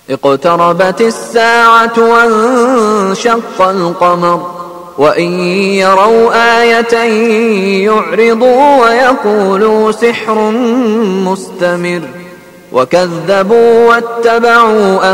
اقتربت الساعة وانشق القمر وإن يروا آية يعرضوا ويقولوا سحر مستمر وكذبوا واتبعوا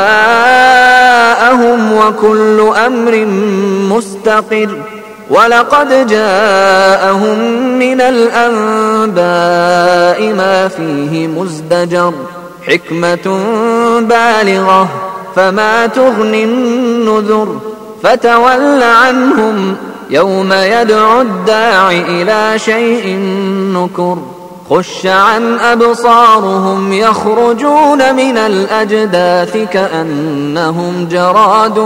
أهواءهم وكل أمر مستقر ولقد جاءهم من الأنباء ما فيه مزدجر حكمة بالغة فما تغني النذر فتول عنهم يوم يدعو الداع إلى شيء نكر خش عن أبصارهم يخرجون من الأجداث كأنهم جراد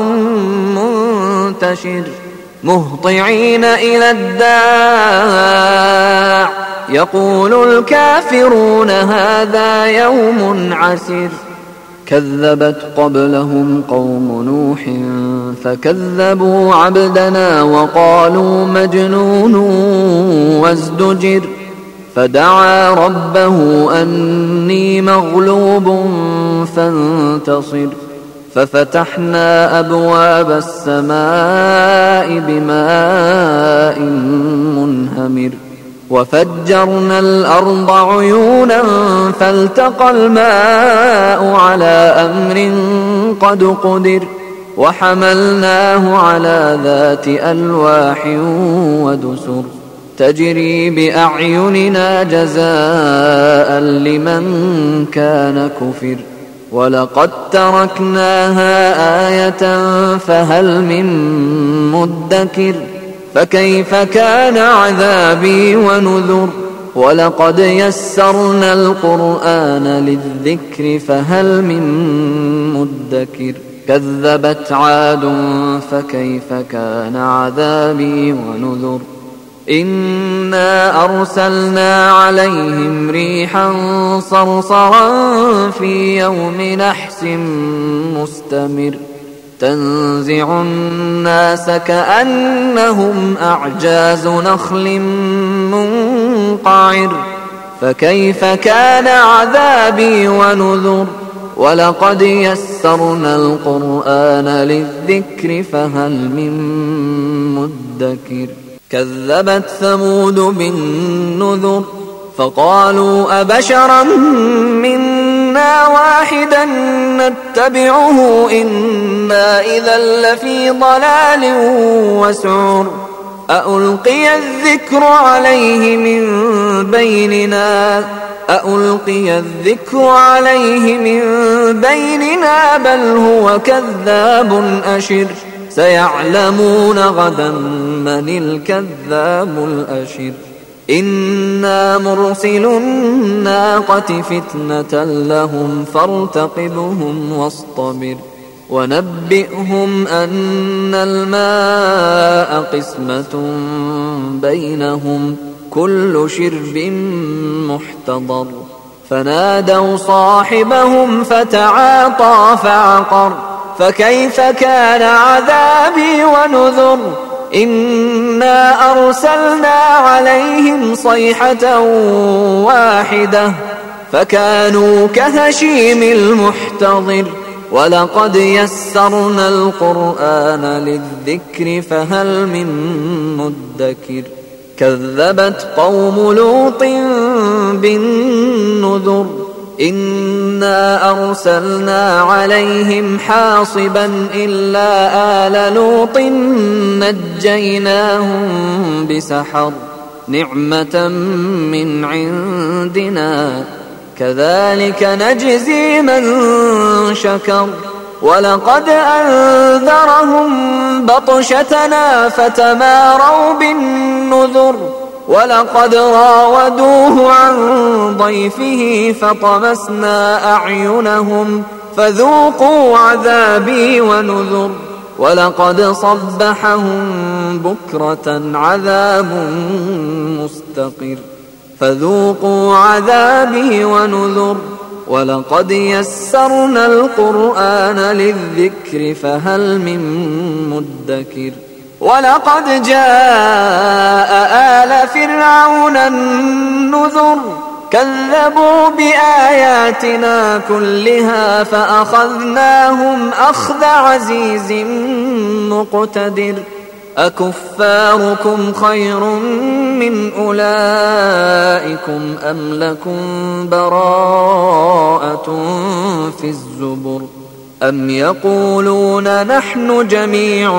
منتشر مهطعين إلى الداع يقول الكافرون هذا يوم عسر كذبت قبلهم قوم نوح فكذبوا عبدنا وقالوا مجنون وازدجر فدعا ربه أني مغلوب فانتصر ففتحنا أبواب السماء بماء منهمر وفجرنا الأرض عيونا فالتقى الماء على أمر قد قدر وحملناه على ذات ألواح ودسر تجري بأعيننا جزاء لمن كان كفر ولقد تركناها آية فهل من مدكر فكيف كان عذابي ونذر ولقد يسرنا القرآن للذكر فهل من مدكر كذبت عاد فكيف كان عذابي ونذر إنا أرسلنا عليهم ريحا صرصرا في يوم نحس مستمر تنزع الناس كأنهم أعجاز نخل منقعر فكيف كان عذابي ونذر ولقد يسرنا القرآن للذكر فهل من مدكر كذبت ثمود بالنذر فقالوا أبشرا منا واحدا نتبعه إنا إذا لفي ضلال وسعر أألقي الذكر عليه من بيننا بل هو كذاب أشر سيعلمون غدا من الكذاب الأشر إنا مرسل الناقة فتنة لهم فارتقبهم واصطبر ونبئهم أن الماء قسمة بينهم كل شرب محتضر فنادوا صاحبهم فتعاطى فعقر فكيف كان عذابي ونذر إنا أرسلنا عليهم صيحة واحدة فكانوا كهشيم المحتضر ولقد يسرنا القرآن للذكر فهل من مدكر كذبت قوم لوط بالنذر إنا أرسلنا عليهم حاصبا إلا آل لوط نجيناهم بسحر نعمة من عندنا كذلك نجزي من شكر ولقد أنذرهم بطشتنا فتماروا بالنذر ولقد راودوه عن ضيفه فطمسنا أعينهم فذوقوا عذابي ونذر ولقد صبحهم بكرة عذاب مستقر فذوقوا عذابي ونذر ولقد يسرنا القرآن للذكر فهل من مدكر ولقد جاء آل فرعون النذر كذبوا بآياتنا كلها فأخذناهم أخذ عزيز مقتدر أكفاركم خير من أولئكم أم لكم براءة في الزبر أم يقولون نحن جميع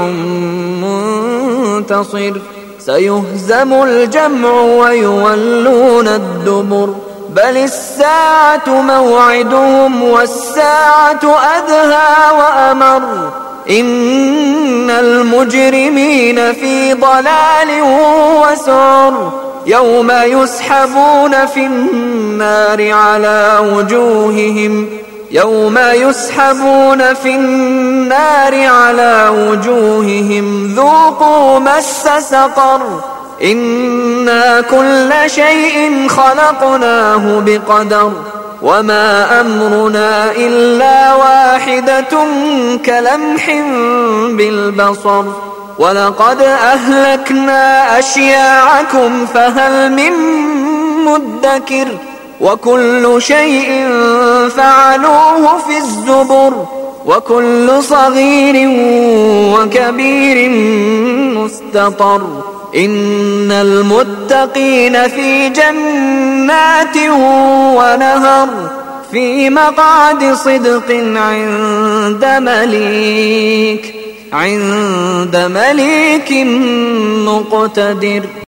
منتصر سيهزم الجمع ويولون الدبر بل الساعة موعدهم والساعة أدهى وأمر إن المجرمين في ضلال وسعر يوم يسحبون في النار على وجوههم ذوقوا مس سقر إنا كل شيء خلقناه بقدر وما أمرنا إلا واحدة كلمح بالبصر ولقد أهلكنا أشياعكم فهل من مدكر وكل شيء فعلوه في الزبر وكل صغير وكبير مستطر إن المتقين في جنات ونهر في مقعد صدق عند مليك مقتدر.